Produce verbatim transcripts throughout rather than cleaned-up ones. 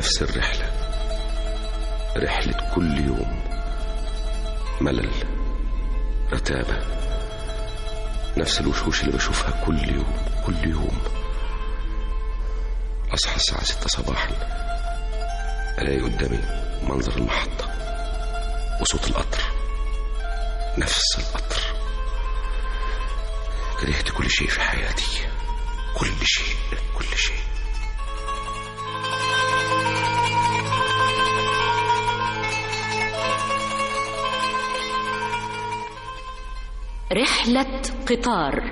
نفس الرحلة، رحلة كل يوم، ملل، رتابة، نفس الوشوش اللي بشوفها كل يوم كل يوم. أصحى الساعة ستة صباحا، ألاقي قدامي منظر المحطة وصوت القطر، نفس القطر. كرهت كل شيء في حياتي، كل شيء كل شيء. رحلة قطار.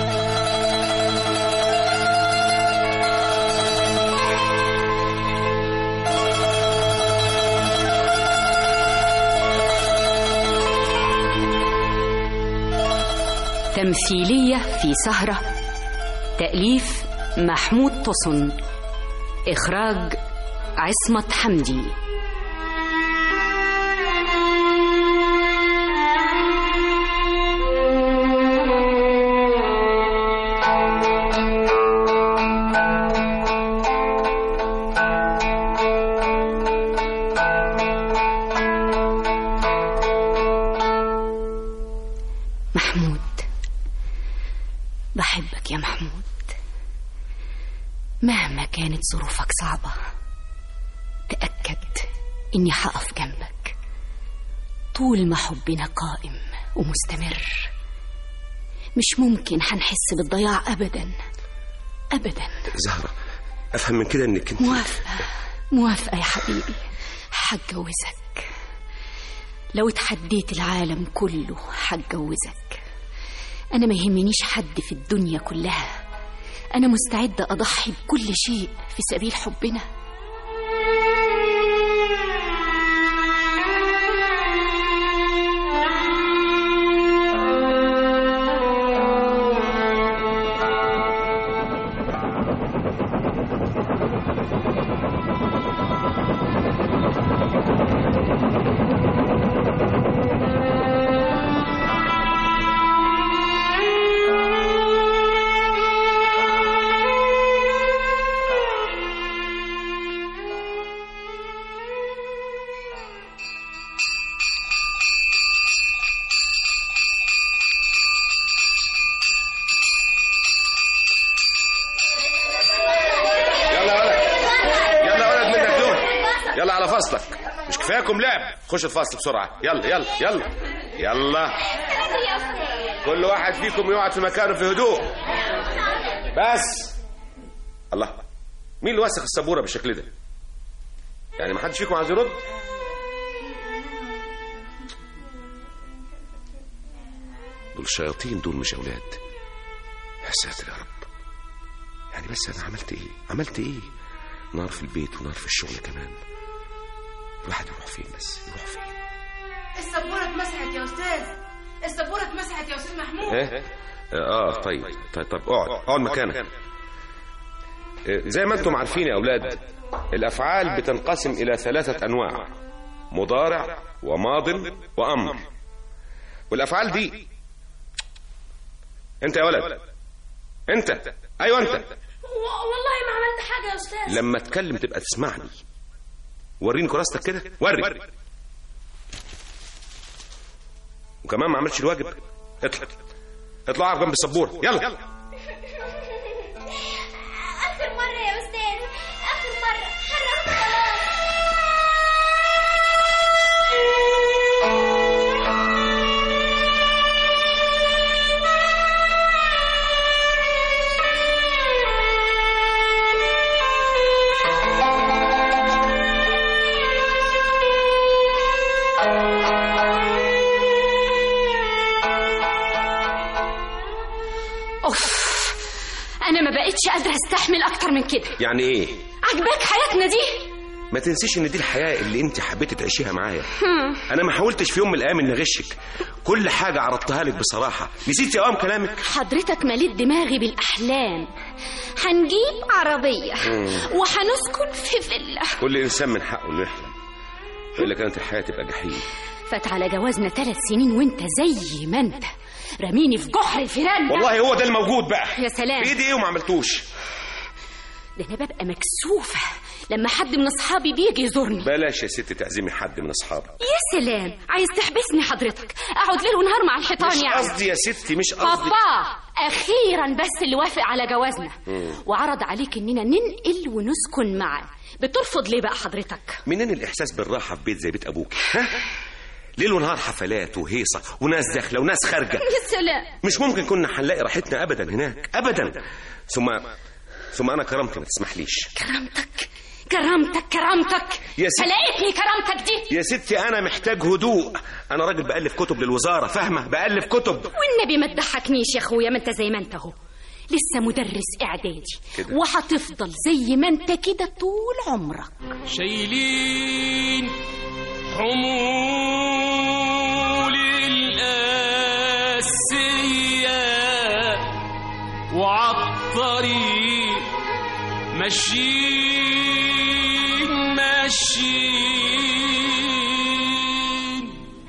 تمثيلية في سهرة، تأليف محمود طسن، إخراج عصمت حمدي. محمود، بحبك يا محمود، مهما كانت ظروفك صعبة تأكد إني هقف جنبك طول ما حبنا قائم ومستمر. مش ممكن هنحس بالضياع أبدا أبدا. زهرة، أفهم من كده إنك انت... موافقة موافقة يا حبيبي، هتجوزك. لو اتحديت العالم كله هتجوزك. أنا ما يهمنيش حد في الدنيا كلها، أنا مستعدة أضحي بكل شيء في سبيل حبنا. يلا على فصلك، مش كفاياكم لعب؟ خش الفصل بسرعة، يلا يلا يلا يلا. كل واحد فيكم يقعد في مكانه في هدوء. بس الله، مين اللي وسخ السبورة بالشكل ده؟ يعني ما حدش فيكم عايز يرد؟ دول شياطين، دول مش أولاد. يا ساتر يا رب. يعني بس أنا عملت إيه؟ عملت إيه؟ نار في البيت ونار في الشغل كمان. الواحد يروح فين بس؟ يروح فين؟ السبورة اتمسحت يا أستاذ، السبورة اتمسحت يا أستاذ محمود. إيه؟ آه طيب طيب طيب اقعد اقعد مكانك. زي ما أنتم عارفين يا أولاد، الأفعال بتنقسم إلى ثلاثة أنواع: مضارع وماض وأمر. والأفعال دي، أنت يا ولد، أنت، أيوة أنت، والله ما عملت حاجة يا أستاذ. لما اتكلم تبقى تسمعني. وريني كراستك كده، وري. وكمان ما عملتش الواجب. اطلع اطلع اقف جنب السبوره، يلا. آخر مرة يا أستاذ، آخر مرة، حرمت خلاص. أنا ما بقتش قادرة أستحمل أكتر من كده. يعني إيه؟ عجباك حياتنا دي؟ ما تنسيش إن دي الحياة اللي أنت حبيتي تعيشيها معايا. أنا ما حاولتش في يوم من الأيام إني أغشك، كل حاجة عرضتها لك بصراحة. نسيتي أوام كلامك؟ حضرتك مليت دماغي بالأحلام. هنجيب عربية وهنسكن في فيلا. كل إنسان من حقه إنه يحلم، إلا كانت الحياة تبقى جحيم. فات على جوازنا ثلاث سنين وأنت زي ما أنت رميني في جحر الفيران. والله هو ده الموجود بقى. يا سلام. في ايدي ايه وما عملتوش؟ ده انا ببقى مكسوفه لما حد من اصحابي بيجي يزورني. بلاش يا ست تعزمي حد من اصحابك. يا سلام، عايز تحبسني حضرتك اقعد ليل ونهار مع الحيطان؟ مش يعني مش قصدي يا ستي، مش قصدي. بابا اخيرا بس اللي وافق على جوازنا مم. وعرض عليك اننا ننقل ونسكن معاه، بترفض ليه بقى حضرتك؟ منين الاحساس بالراحه في بيت زي بيت ابوك؟ ها؟ ليل ونهار حفلات وهيصه وناس داخله وناس خارجه. يا سلام، مش ممكن كنا هنلاقي راحتنا ابدا هناك ابدا. ثم ثم انا كرامتي ما تسمحليش. كرامتك كرامتك كرامتك يا ستي، فلقيتني كرامتك دي؟ يا ستي انا محتاج هدوء، انا راجل بألف كتب للوزاره، فاهمه؟ بألف كتب. والنبي ما تضحكنيش يا اخويا، ما انت زي ما انت اهو لسه مدرس اعدادي كده، وهتفضل زي ما انت كده طول عمرك. شايلين حمول القاسية وعالطريق ماشيين ماشيين،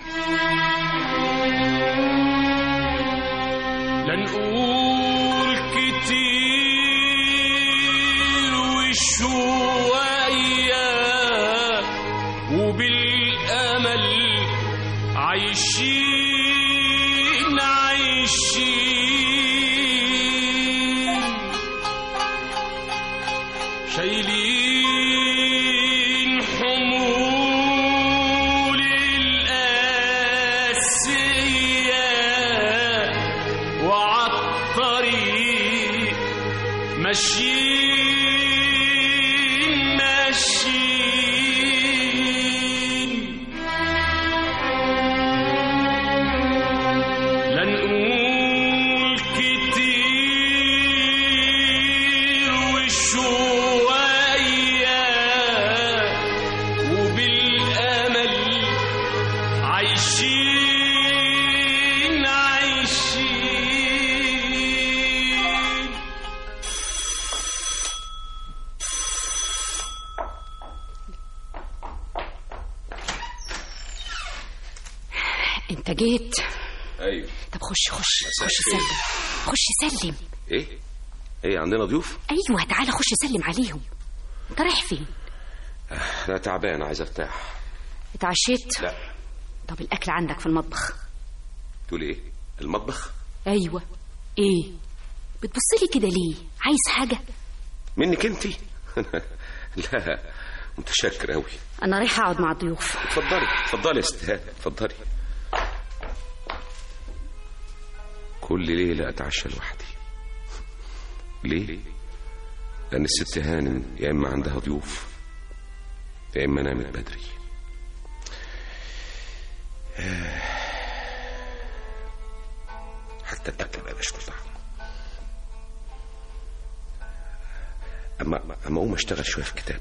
لا نقول كتير وشوية وبالأمل عايشين عايشين، شايلين حمول القاسية وعالطريق ماشيين ماشيين، لا نقول كتير وشوية وبالأمل عايشين عايشين. انت جيت؟ ايوه. طب خش خش خش سلم، خش سلم. ايه ايه عندنا ضيوف؟ ايوه تعالى خش سلم عليهم. انت رايح فين؟ انا تعبان عايز ارتاح. اتعشيت؟ لا. طب الاكل عندك في المطبخ. تقول ايه؟ المطبخ؟ ايوه. ايه بتبصلي كده ليه؟ عايز حاجه منك انتي؟ لا متشكر قوي. انا رايحه اقعد مع الضيوف. اتفضلي اتفضلي يا ست هانم اتفضلي. كل ليله اتعشى لوحدي. ليه؟ لان الست هانم يا اما عندها ضيوف يا اما نامت بدري. حتى الاكل ما بقاش له طعم. اما اما اقوم اشتغل شويه في كتاب،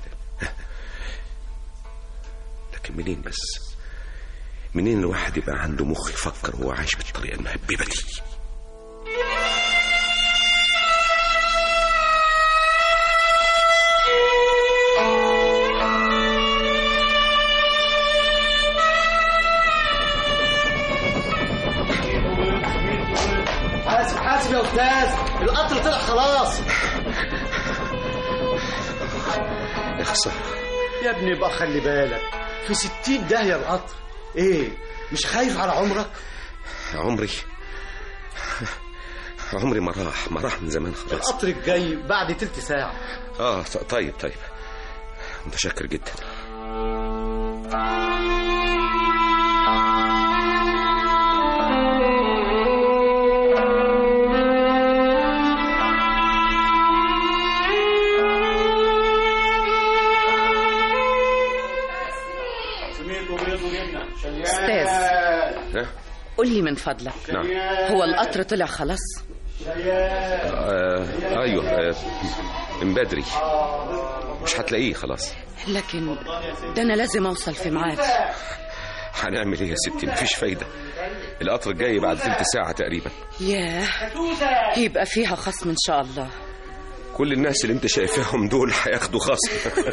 لكن منين بس؟ منين الواحد يبقى عنده مخ يفكر وهو عايش بالطريقه المهببه دي؟ حاسب حاسب يا استاذ، القطر طلع خلاص. يا خساره يا ابني بقى خلي بالك، في ستين داهية القطر. ايه مش خايف على عمرك؟ عمري عمري ما راح ما راح من زمان خلاص. القطر الجاي بعد تلت ساعة. اه طيب طيب متشكر جدا. أستاذ قل لي من فضلك. نعم. هو القطر طلع خلاص؟ آه أيوه آه من بدري، مش هتلاقيه خلاص. لكن ده أنا لازم أوصل في ميعاد. هنعمل إيه يا ستي؟ مفيش فايدة، القطر الجاي بعد ثلث ساعة تقريبا. ياه، يبقى فيها خصم إن شاء الله. كل الناس اللي انت شايفاهم دول هياخدوا خصم.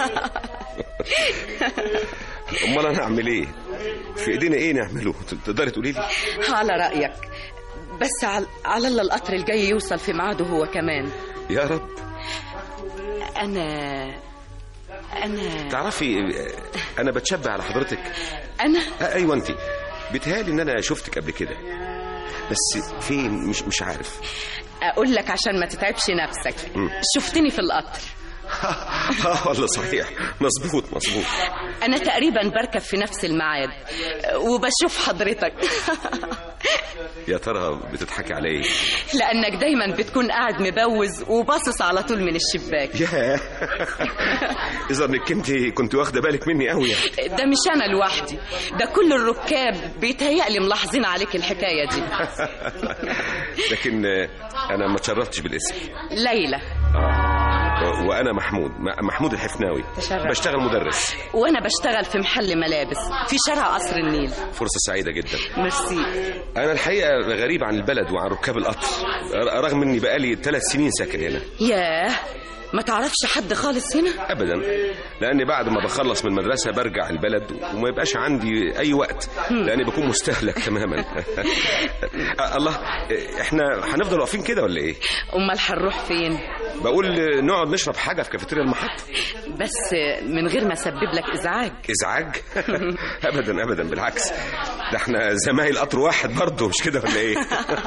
امال انا اعمل ايه؟ في ايدينا ايه نعمله؟ تقدري تقولي لي؟ على رايك، بس على على الله القطر الجاي يوصل في ميعاده هو كمان. يا رب. انا أنا تعرفي انا بتشبه على حضرتك. أنا آه ايوه انت. بيتهيألي ان انا شفتك قبل كده بس فين مش مش عارف. أقول لك عشان ما تتعبش نفسك. شفتني في القطر. اه والله صحيح، مظبوط مظبوط. أنا تقريبا بركب في نفس الميعاد وبشوف حضرتك. يا ترى بتضحكي على ايه؟ لأنك دايما بتكون قاعد مبوز وباصص على طول من الشباك. ياه إذا انك انت كنت واخده بالك مني قوي يعني. ده مش أنا لوحدي، ده كل الركاب بيتهيألي ملاحظين عليك الحكاية دي. لكن انا ما اتشرفتش بالاسم. ليلى. وانا محمود محمود الحفناوي. تشرف. بشتغل مدرس. وانا بشتغل في محل ملابس في شارع قصر النيل. فرصة سعيدة جدا. ميرسي. انا الحقيقة غريب عن البلد وعن ركاب القطر رغم اني بقالي ثلاث سنين ساكن هنا. ياه ما تعرفش حد خالص هنا؟ ابدا، لاني بعد ما بخلص من المدرسة برجع البلد وما يبقاش عندي اي وقت لاني بكون مستهلك تماما. الله، احنا هنفضل واقفين كده ولا ايه؟ امال هنروح فين؟ بقول نقعد نشرب حاجة في كافيتيريا المحطة. بس من غير ما اسبب لك ازعاج. ازعاج؟ ابدا ابدا، بالعكس ده احنا زمايل قطر واحد برضه، مش كده ولا ايه؟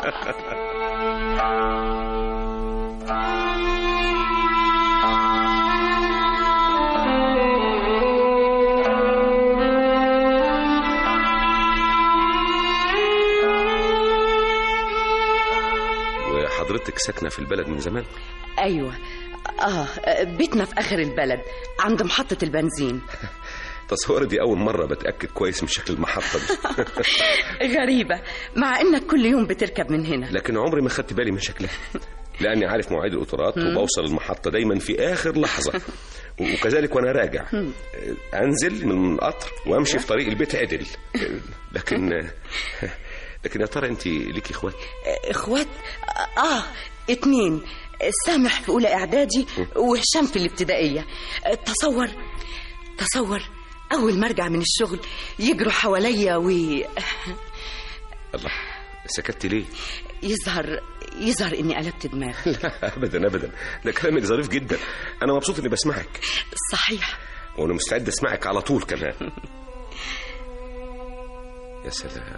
وحضرتك ساكنة في البلد من زمان؟ ايوه اه بيتنا في اخر البلد عند محطة البنزين. تصور دي اول مرة بتأكد كويس من شكل المحطة دي. غريبة مع انك كل يوم بتركب من هنا. لكن عمري ما خدت بالي من شكلها لاني عارف مواعيد القطارات وبوصل المحطة دايما في اخر لحظة، وكذلك وانا راجع انزل من القطر وامشي في طريق البيت عدل. لكن لكن يا ترى انت ليكي اخوات؟ اخوات اه اتنين، سامح في اولى اعدادي وهشام في الابتدائيه. تصور تصور اول ما ارجع من الشغل يجروا حواليا و الله، سكتت ليه؟ يظهر يظهر اني قلبت دماغي. لا ابدا ابدا، ده كلامك ظريف جدا، انا مبسوط اني بسمعك. صحيح، وانا مستعد اسمعك على طول كمان. يا سلام،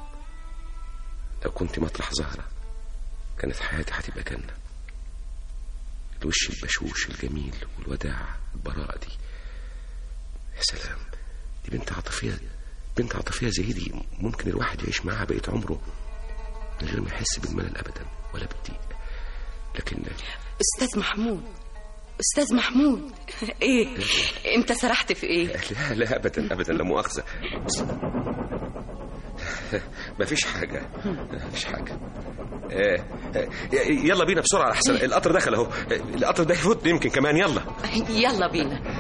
لو كنت مطرح زهرة كانت حياتي هتبقى جنة. الوش البشوش الجميل والوداع البراءة دي، يا سلام، دي بنت عاطفية، بنت عاطفية زي دي ممكن الواحد يعيش معاها بقية عمره من غير ما يحس بالملل أبدا ولا بالضيق. لكن أستاذ محمود، أستاذ محمود، إيه أنت سرحت في إيه؟ لا لا أبدا أبدا، لا مؤاخذة، ما فيش حاجة، ما فيش حاجة. يلا بينا بسرعة أحسن، القطر دخل أهو، القطر ده يفوت يمكن كمان. يلا يلا بينا.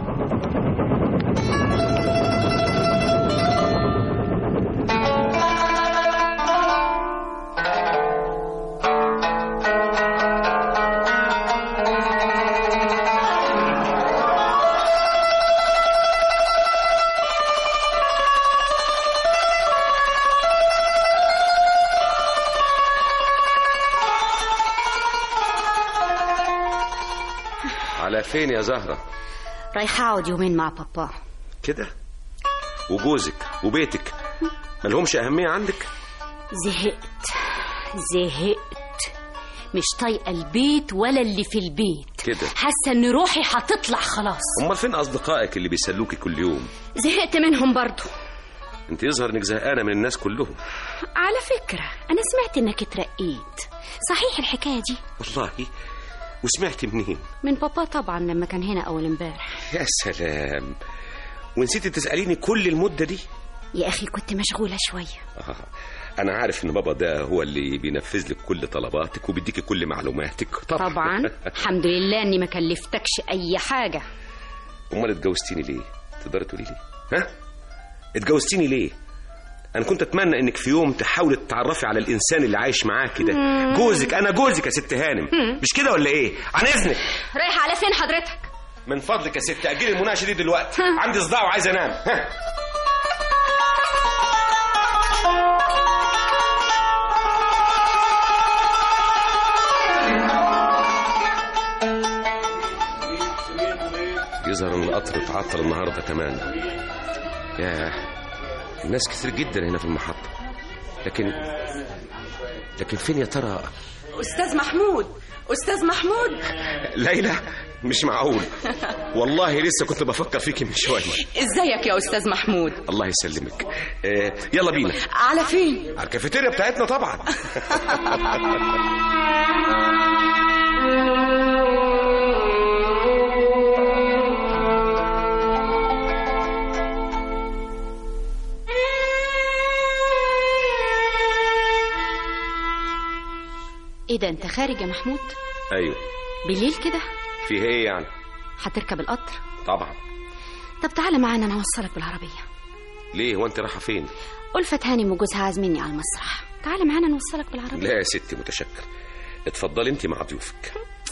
على فين يا زهرة؟ رايحة أقعد يومين مع بابا. كده؟ وجوزك وبيتك ملهمش أهمية عندك؟ زهقت زهقت، مش طايقة البيت ولا اللي في البيت كده. حاسة ان روحي هتطلع خلاص. امال فين أصدقائك اللي بيسلوكي كل يوم؟ زهقت منهم برضو. انت يظهر انك زهقانة من الناس كلهم. على فكرة أنا سمعت انك اترقيت، صحيح الحكاية دي؟ والله؟ وسمعت منين؟ من بابا طبعا لما كان هنا أول امبارح. يا سلام، ونسيتي تسأليني كل المدة دي؟ يا أخي كنت مشغولة شوية. آه. أنا عارف إن بابا ده هو اللي بينفذ لك كل طلباتك وبيديكي كل معلوماتك. طبعا طبعا. الحمد لله إني ما كلفتكش أي حاجة. أمال اتجوزتيني ليه؟ تقدري تقولي لي؟ ها؟ اتجوزتيني ليه؟ أنا كنت أتمنى إنك في يوم تحاولي تتعرفي على الإنسان اللي عايش معاكي ده. جوزك، أنا جوزك يا ست هانم، مش كده ولا إيه؟ عن إذنك. رايحة على فين حضرتك؟ من فضلك يا ست أجلي المناقشة دي دلوقتي، عندي صداع وعايز أنام. ها. يظهر ان القطر اتعطل النهارده كمان. يا الناس كتير جدا هنا في المحطة، لكن لكن فين يا ترى؟ أستاذ محمود، أستاذ محمود. ليلى، مش معقول والله لسه كنت بفكر فيكي من شوية. ازيك يا أستاذ محمود؟ الله يسلمك. آه يلا بينا. على فين؟ على الكافيتيريا بتاعتنا طبعا. ايه ده، انت خارج يا محمود؟ ايوه. بالليل كده؟ فيها ايه يعني؟ هتركب القطر؟ طبعا. طب تعالى معانا، انا هوصلك بالعربيه. ليه، هو انت رايحه فين؟ ألفة هانم وجوزها عازميني على المسرح، تعالى معانا نوصلك بالعربيه. لا يا ستي متشكر، اتفضلي انت مع ضيوفك.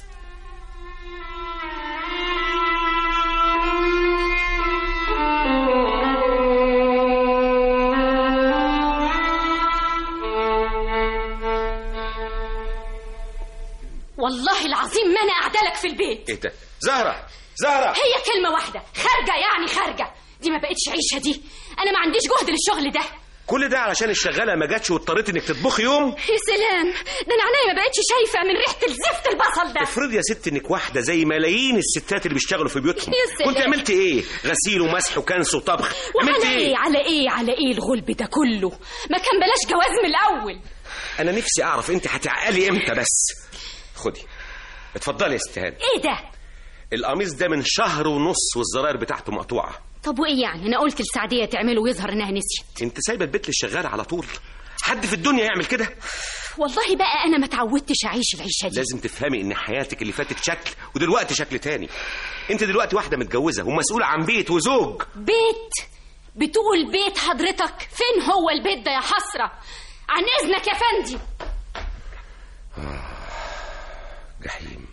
والله العظيم ما انا قاعده لك في البيت. ايه ده؟ زهره زهره، هي كلمه واحده، خارجه يعني خارجه. دي ما بقتش عيشه دي، انا ما عنديش جهد للشغل ده. كل ده علشان الشغاله ما جاتش واضطريت انك تطبخي يوم؟ يا سلام، ده انا عينيا ما بقتش شايفه من ريحه الزفت البصل ده. افرض يا ست انك واحده زي ملايين الستات اللي بيشتغلوا في بيوتهم، يا سلام. كنت عملت ايه؟ غسيل ومسح وكنس وطبخ، عملت وعلى ايه؟ على ايه على ايه الغلب ده كله؟ ما كان بلاش جواز من الاول. انا نفسي اعرف انت هتعقلي امتى بس. خدي اتفضلي يا ست هانم. ايه ده؟ القميص ده من شهر ونص والزراير بتاعته مقطوعه. طب وايه يعني؟ انا قلت لسعديه تعمله ويظهر انها نسيت. انت سايبه البيت للشغاله على طول؟ حد في الدنيا يعمل كده؟ والله بقى انا ما تعودتش اعيش العيشه دي. لازم تفهمي ان حياتك اللي فاتت شكل ودلوقتي شكل تاني. انت دلوقتي واحده متجوزه ومسؤوله عن بيت وزوج. بيت؟ بتقول بيت حضرتك؟ فين هو البيت ده يا حسره؟ عن اذنك يا فندي. آه. جحيم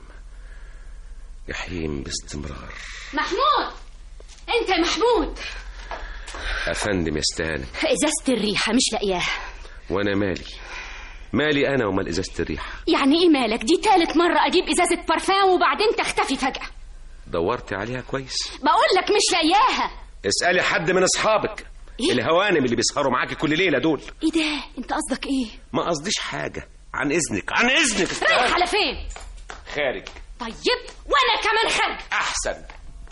جحيم باستمرار. محمود، انت يا محمود. افندم يا استهانه. ازازه الريحه مش لاقياها. وانا مالي مالي انا ومال ازازه الريحه؟ يعني ايه مالك؟ دي تالت مره اجيب ازازه بارفان وبعدين تختفي فجاه. دورت عليها كويس؟ بقول لك مش لاقياها. اسالي حد من اصحابك. إيه؟ الهوانم اللي بيسهروا معاكي كل ليله دول. ايه ده؟ انت قصدك ايه؟ ما قصديش حاجه، عن اذنك عن اذنك. رايح على فين؟ خارج. طيب وانا كمان خارج. احسن.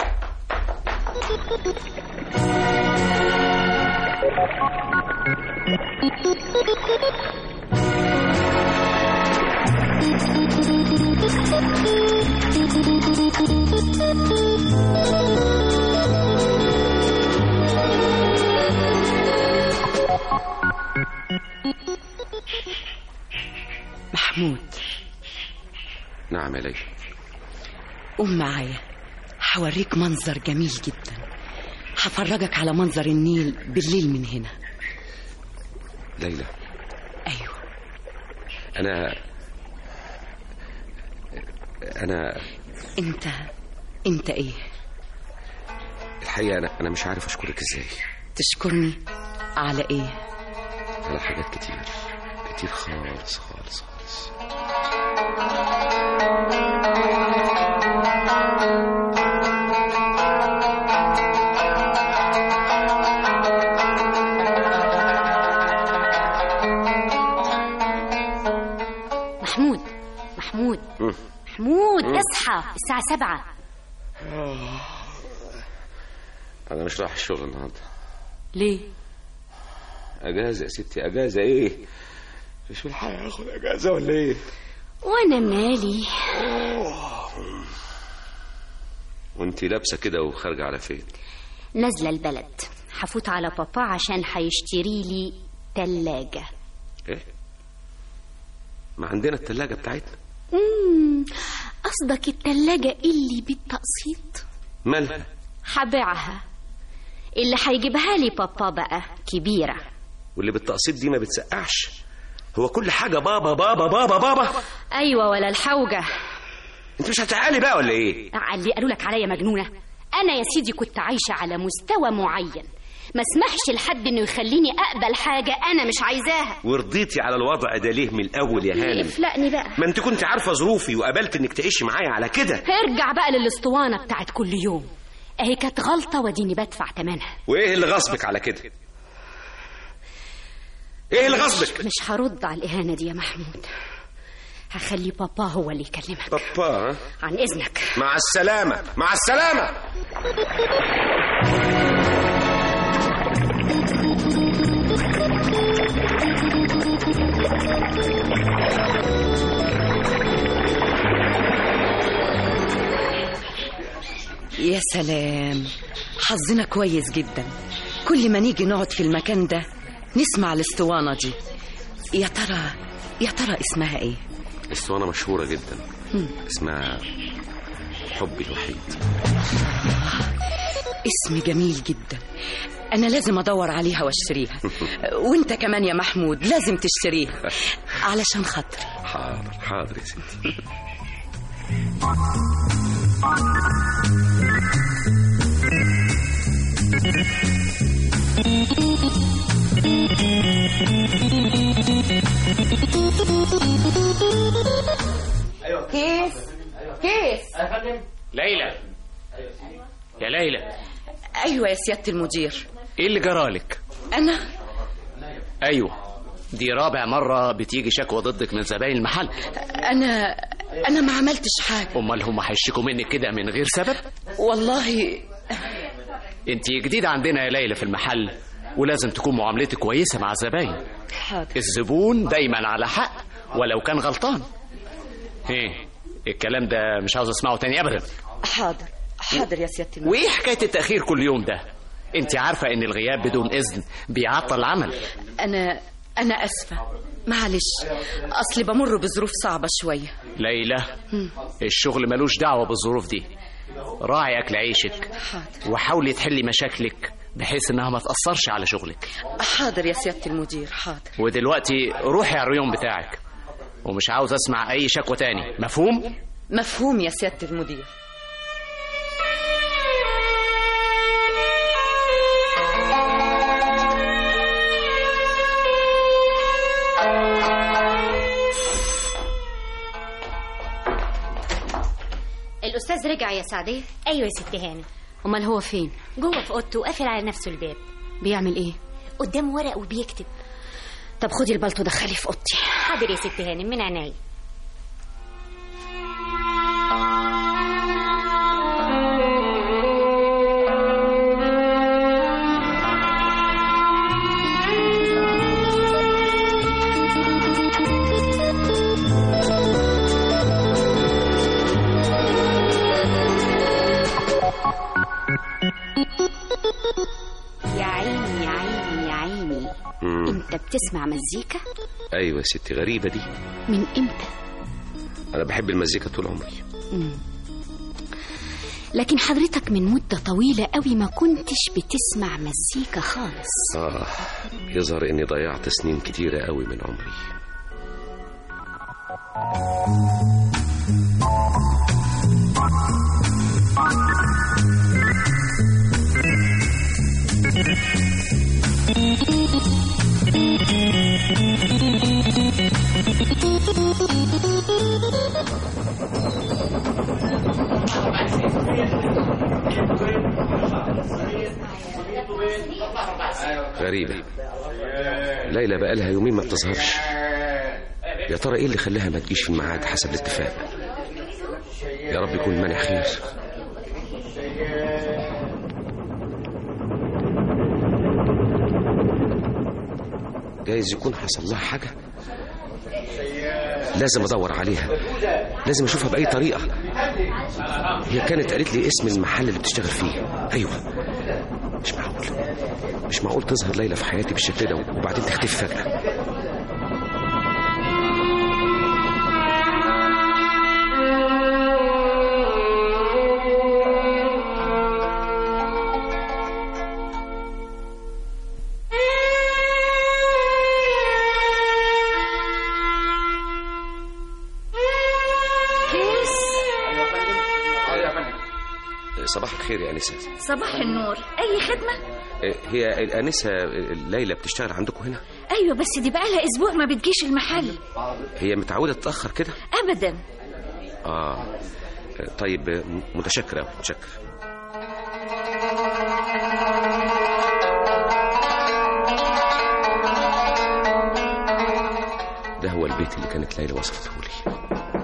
محمود. نعم يا ليلى. قوم معايا، هوريك منظر جميل جدا. هفرجك على منظر النيل بالليل من هنا. ليلى. ايوه. انا انا انت انت ايه؟ الحقيقه انا انا مش عارف اشكرك ازاي. تشكرني على ايه؟ على حاجات كتير كتير خالص خالص خالص. محمود محمود م. محمود م. اصحى، الساعة سبعة. أنا مش رايح الشغل النهاردة. ليه؟ أجازة يا ستي. أجازة إيه؟ مش بالحق آخد أجازة ولا إيه؟ وأنا مالي. وأنتي لابسة كده وخارجة على فين؟ نازلة البلد، هفوت على بابا عشان هيشتري لي تلاجة. إيه؟ ما عندنا التلاجة بتاعتنا. امم قصدك التلاجة اللي بالتقسيط؟ مالها؟ هبيعها. اللي هيجيبها لي بابا بقى كبيرة. واللي بالتقسيط دي ما بتسقعش. هو كل حاجة بابا بابا بابا بابا. أيوة، ولا الحوجة. انت مش هتعالي بقى ولا ايه؟ اللي قالوا لك عليا مجنونة؟ أنا يا سيدي كنت عايشة على مستوى معين، ما اسمحش لحد انه يخليني اقبل حاجه انا مش عايزاها. ورضيتي على الوضع ده ليه من الاول يا هانم؟ افلقني بقى. ما انت كنت عارفه ظروفي وقبلت انك تعيشي معايا على كده. ارجع بقى للاسطوانه بتاعت كل يوم. اهي كانت غلطة وديني بدفع ثمنها. وايه اللي غصبك على كده؟ ايه اللي غصبك؟ مش هرد على الإهانة دي يا محمود، هخلي بابا هو اللي يكلمك. بابا؟ عن إذنك. مع السلامة مع السلامة. يا سلام، حظنا كويس جدا. كل ما نيجي نقعد في المكان ده نسمع الاسطوانة دي. يا ترى يا ترى اسمها ايه؟ اسطوانة مشهورة جدا. م. اسمها حبي الوحيد. اسم جميل جدا. انا لازم ادور عليها واشتريها. وانت كمان يا محمود لازم تشتريها علشان خاطري. حاضر حاضر يا ستي. كيس كيس ليلى، يا ليلى. ايوه يا سيادة المدير. ايه اللي جرالك؟ انا ايوه، دي رابع مرة بتيجي شكوى ضدك من زباين المحل. انا انا ما عملتش حاجة. امال هم هيشتكوا منك كده من غير سبب؟ والله انت جديدة عندنا يا ليلى في المحل، ولازم تكون معاملتك كويسة مع الزباين. حاضر. الزبون دايما على حق ولو كان غلطان. ايه الكلام ده مش عاوز اسمعه تاني ابدا. حاضر حاضر يا سيادة المدير. وايه حكاية التأخير كل يوم ده؟ انت عارفة ان الغياب بدون اذن بيعطل العمل. انا انا اسفة، معلش، اصلي بمر بظروف صعبة شوية. ليلى، الشغل ملوش دعوة بالظروف دي. راعي اكل عيشك. حاضر. وحاولي تحلي مشاكلك بحيث انها ما تأثرش على شغلك. حاضر يا سيادة المدير. حاضر. ودلوقتي روحي على الريون بتاعك، ومش عاوز اسمع اي شكوى تاني. مفهوم؟ مفهوم يا سيادة المدير. الأستاذ رجع يا سعدية؟ أيوة يا ست هاني. أمال هو فين؟ جوه في أوضته وقافل على نفسه الباب. بيعمل إيه؟ قدام ورق وبيكتب. طب خدي البلطو دخلي في أوضتي. حاضر يا ست هاني، من عيني. يا عيني يا عيني يا عيني. مم. انت بتسمع مزيكا؟ ايوه يا ستي، غريبة دي. من امتى؟ انا بحب المزيكا طول عمري. مم. لكن حضرتك من مدة طويلة قوي ما كنتش بتسمع مزيكا خالص. اه يظهر اني ضيعت سنين كتيرة قوي من عمري. غريبة، ليلى بقالها يومين ما بتظهرش. يا ترى ايه اللي خلاها ما تجيش في الميعاد حسب الاتفاق؟ يا رب يكون المانع خير. جايز يكون حصل لها حاجة. لازم ادور عليها، لازم اشوفها باي طريقة. هي كانت قالت لي اسم المحل اللي بتشتغل فيه. ايوه، مش معقول مش معقول تظهر ليلى في حياتي بالشكل ده وبعدين تختفي فجأة. صباح الخير يا أنسة. صباح النور، أي خدمة؟ هي الأنسة ليلى بتشتغل عندكم هنا؟ أيوة، بس دي بقى لها أسبوع ما بتجيش المحل. هي متعودة تتأخر كده؟ أبدا. آه طيب، متشكرة متشكرة. هو البيت اللي كانت ليلى وصفته لي.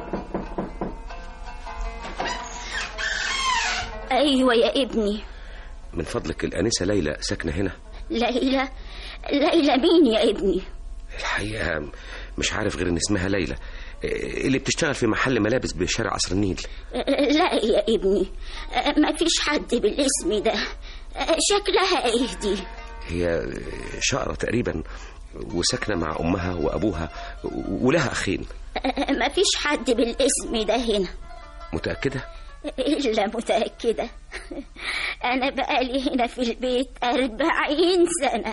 ايوه يا ابني. من فضلك الانسه ليلى ساكنه هنا؟ ليلى؟ ليلى مين يا ابني؟ الحقيقه مش عارف غير ان اسمها ليلى، اللي بتشتغل في محل ملابس بشارع قصر النيل. لا يا ابني، ما فيش حد بالاسم ده. شكلها ايه دي؟ هي شقرة تقريبا، وساكنة مع أمها وأبوها ولها أخين. ما فيش حد بالاسم ده هنا. متأكدة؟ إلا متأكدة. أنا بقالي هنا في البيت أربعين سنة.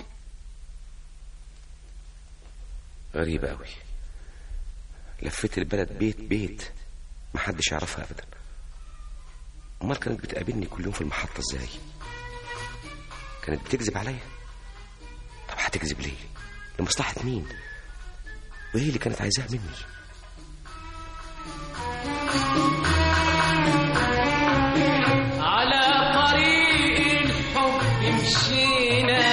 غريبة أوي، لفيت البلد بيت بيت محدش يعرفها أبدا. أمال كانت بتقابلني كل يوم في المحطة إزاي؟ كانت بتكذب عليا؟ طب هتكذب ليه؟ لمصلحة مين؟ وإيه اللي كانت عايزاه مني؟ على طريق الحب مشينا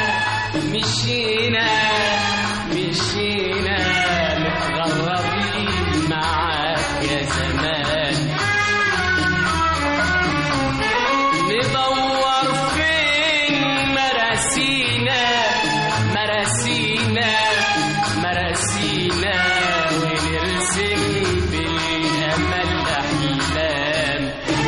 مشينا مشينا متغربين معاك يا زمان، ندور فين مراسينا مراسينا مراسينا ونرسم بالأمل أحلام.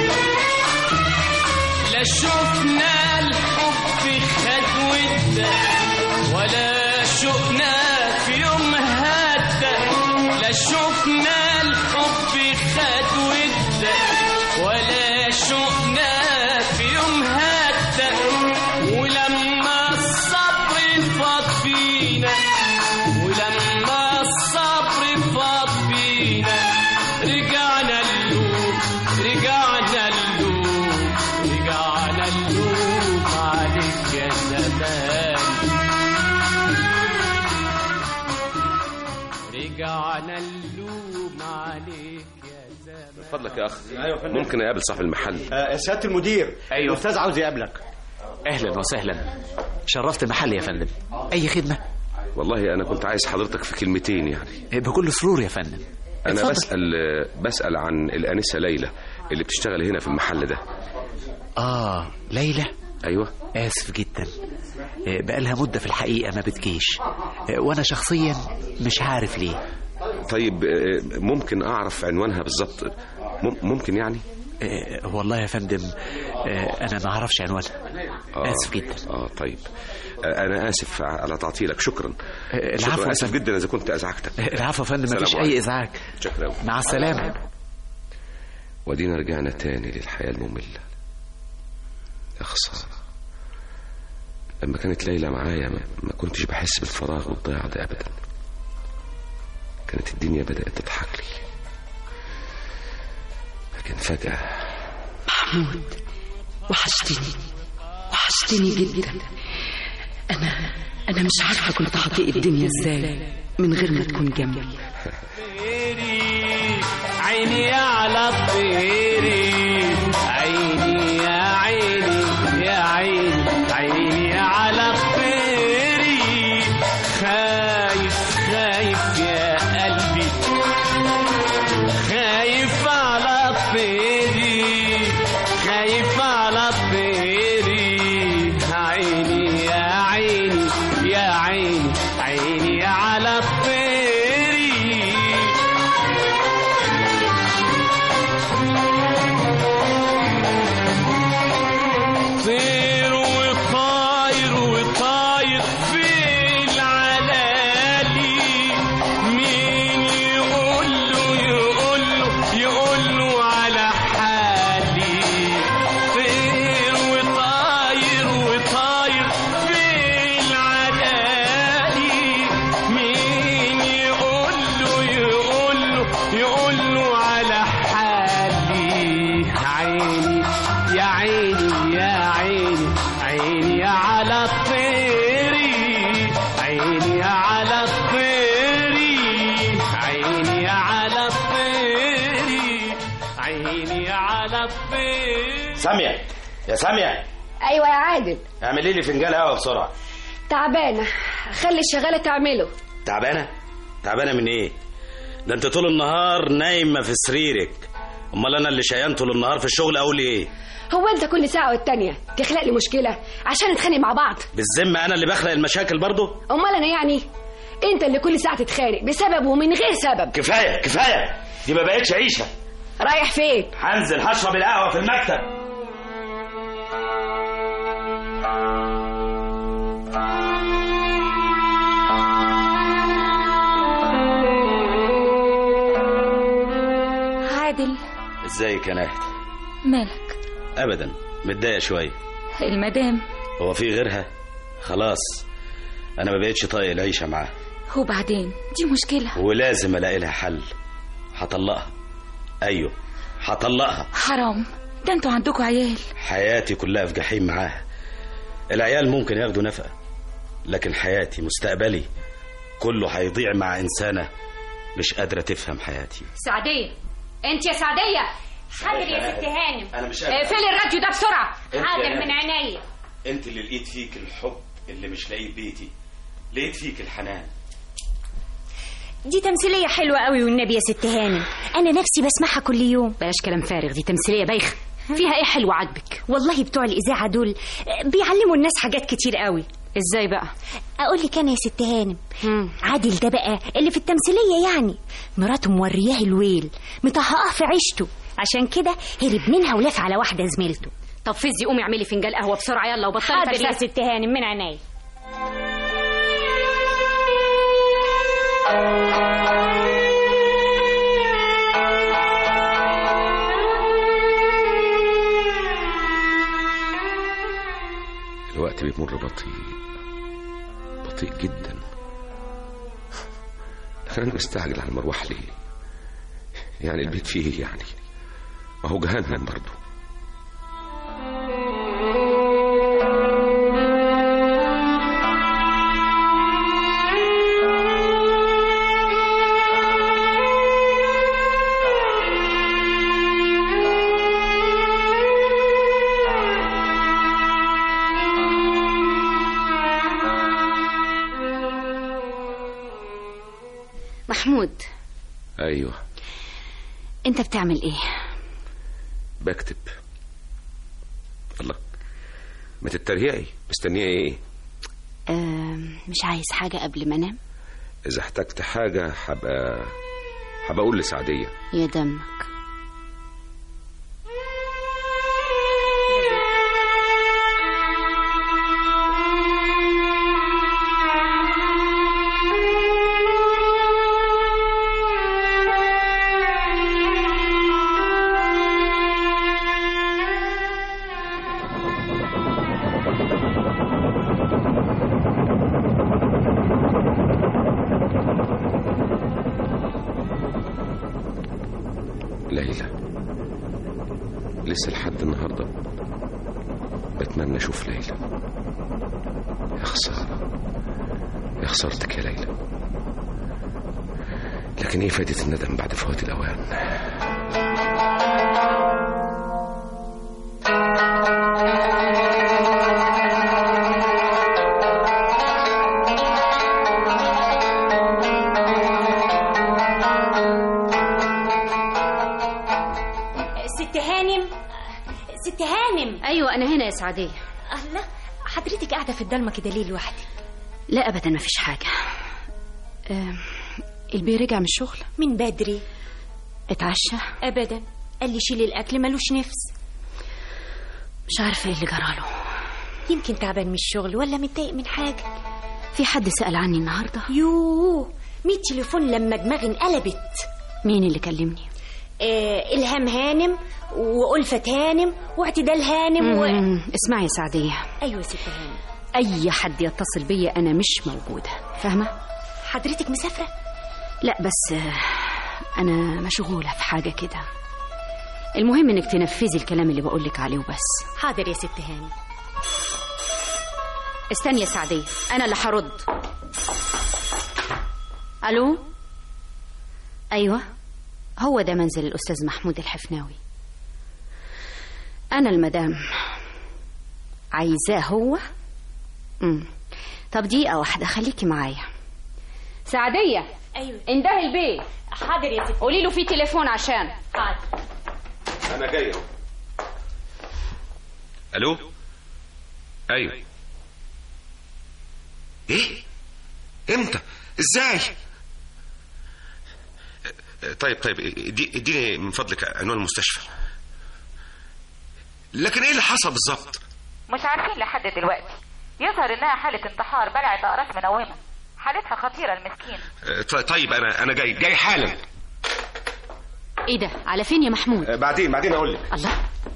لا شفنا الحب خد وده ولا شفنا في يوم هدى، لا شفنا الحب خد وده ولا شفنا في يوم هدى. ولما الصبر فاض فينا ولما الصبر فاض فينا رجعنا اللوم رجعنا اللوم رجعنا اللوم عليك يا زمان، رجعنا اللوم عليك يا زمان. من فضلك يا أخ، ممكن أقابل صاحب المحل؟ آه سيادة المدير. أيوه الأستاذ عاوز يقابلك. أهلا وسهلا، شرفت المحل يا فندم. أي خدمة؟ والله أنا كنت عايز حضرتك في كلمتين يعني. بكل سرور يا فندم. أنا اتفضل. بسأل بسأل عن الأنسة ليلى اللي بتشتغل هنا في المحل ده. آه ليلى؟ أيوة. آسف جدا، بقالها مدة في الحقيقة ما بتجيش، وأنا شخصيا مش عارف ليه. طيب ممكن أعرف عنوانها بالظبط؟ ممكن يعني؟ أه والله يا فندم أه أنا ما أعرفش عنوانها. آه آسف جدا. آه طيب أنا آسف على تعطيلك. شكرا. أه العفو. آسف جدا إذا كنت أزعجتك. أه العفو يا فندم، ما فيش أي إزعاج. شكرا. مع السلامة. ودينا رجعنا تاني للحياة المملة. يا خسارة، لما كانت ليلى معايا ما كنتش بحس بالفراغ والضياع ده أبدا. كانت الدنيا بدأت تضحك لي، لكن فجأة. محمود، وحشتني وحشتني جدا. أنا أنا مش عارفة كنت هطيق الدنيا إزاي من غير ما تكون جنبي. عيني على طيري، عيني يا عيني يا عيني عيني على طيري، خايف خايف يا قلبي، خايف على طيري، خايف على طيري، عيني يا عيني يا عيني عيني على طيري. طير وطاير وطاير في العلالي، مين يقول له يقول له يقول له على حالي. طير وطاير وطاير في العلالي، مين يقول له يقول له يقول له على حالي. عيني يا عيني يا عيني عيني على طيري، عيني على طيري، عيني على طيري، عيني على طيري. سامية يا سامية. ايوه يا عادل. اعملي لي فنجان قهوة بسرعة. تعبانه، خلي الشغاله تعمله. تعبانة؟ تعبانه من ايه؟ ده انت طول النهار نايمه في سريرك. امال انا اللي شيان طول النهار في الشغل اقول ايه؟ هو انت كل ساعه والتانيه تخلق لي مشكله عشان نتخانق مع بعض؟ بالذمه انا اللي بخلق المشاكل برضه؟ امال انا يعني؟ انت اللي كل ساعه تتخانق بسبب ومن غير سبب. كفايه كفايه، دي ما بقتش عيشه. رايح فين؟ هنزل هشرب القهوه في المكتب. عادل، ازيك يا ناهد؟ مالك؟ ابدا، متضايق شويه. المدام هو في غيرها؟ خلاص انا ما بقتش طايق العيشه معاها. وبعدين دي مشكله ولازم الاقي لها حل. هطلقها. ايوه هطلقها. حرام، ده انتوا عندكم عيال. حياتي كلها في جحيم معاها. العيال ممكن ياخدوا نفقه، لكن حياتي مستقبلي كله هيضيع مع انسانه مش قادره تفهم حياتي. سعديه، انت يا سعديه. حاضر يا ست هانم. انا مش قادر. اقفلي الراديو ده بسرعه. حاضر من عينيا. انت اللي لقيت فيك الحب اللي مش لاقيه بيتي، لقيت فيك الحنان. دي تمثيليه حلوه قوي والنبي يا ست هانم، انا نفسي بسمعها كل يوم. بلاش كلام فارغ، دي تمثيليه بايخه. فيها ايه حلو عاجبك؟ والله بتوع الاذاعه دول بيعلموا الناس حاجات كتير قوي. ازاي بقى؟ اقول لك انا يا ست هانم، عادل ده بقى اللي في التمثيليه يعني مراته مورياه الويل، مطهقاه في عيشته، عشان كده هرب منها ولف على واحده زميلته. طب فزي قومي اعملي فنجان قهوه بسرعه يلا وبطلي حاضر فلسفه. يا ست هانم من عينيا. الوقت بيمر بطيء بطيء جدا. انا مستعجل على المروح ليه؟ يعني البيت فيه يعني اهو جهنم برضه. محمود. ايوه. انت بتعمل ايه؟ بكتب. الله، ما تتريقي، مستنيه ايه؟ أه مش عايز حاجه قبل ما انام؟ اذا احتجت حاجه هبقى هبقى اقول لسعديه. يا دمك. ليلى، لسه لحد النهارده بتمنى اشوف ليلى. يا خساره، يا خسارتك يا ليلى. لكن ايه فائده الندم بعد فوات الاوان؟ ايوه انا هنا يا سعديه. الله، حضرتك قاعده في الضلمه كده ليه لوحدك؟ لا ابدا ما فيش حاجه. أه البي رجع من الشغل من بدري. اتعشى؟ ابدا، قال لي شيل الاكل ملوش نفس. مش عارفه ايه اللي جراله. يمكن تعبان من الشغل ولا متضايق من حاجه. في حد سأل عني النهارده؟ يوه، مية تليفون لما دماغي انقلبت. مين اللي كلمني؟ آه الهام هانم وألفة هانم واعتدال هانم و... اسمعي يا سعديه. ايوه يا ست هانم. اي حد يتصل بيا انا مش موجوده، فاهمه؟ حضرتك مسافره؟ لا بس انا مشغوله في حاجه كده. المهم انك تنفذي الكلام اللي بقولك عليه وبس. حاضر يا ست هانم. استني يا سعديه، انا اللي هرد. الو. ايوه هو ده منزل الاستاذ محمود الحفناوي. انا المدام عايزاه هو. امم طب دقيقه واحده خليكي معايا. سعديه ايوه انده البيه. حاضر يا ستي. قولي له في تليفون عشان. حاضر. انا جاي اهو. الو. ايوه. ايه؟ امتى؟ ازاي؟ طيب طيب اديني من فضلك عنوان المستشفى. لكن ايه اللي حصل بالظبط؟ مش عارفين لحد دلوقتي. يظهر انها حالة انتحار بلعت اقراص منومة. حالتها خطيرة المسكين. طيب انا انا جاي جاي حالا. ايه ده؟ على فين يا محمود؟ بعدين بعدين اقول لك. الله.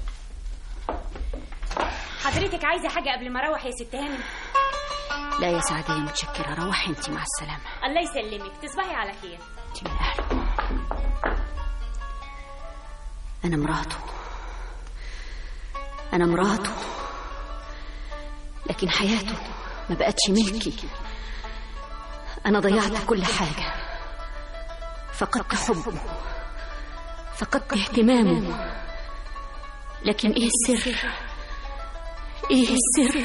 حضرتك عايزه حاجه قبل ما اروح يا ست هانم؟ لا يا سعدية متشكرة، روحي انت مع السلامة. الله يسلمك، تصبحي على خير. انت من اهله. انا مراته انا مراته لكن حياته ما بقتش ملكي. انا ضيعت كل حاجة، فقدت حبه، فقدت اهتمامه. لكن ايه السر؟ ايه السر؟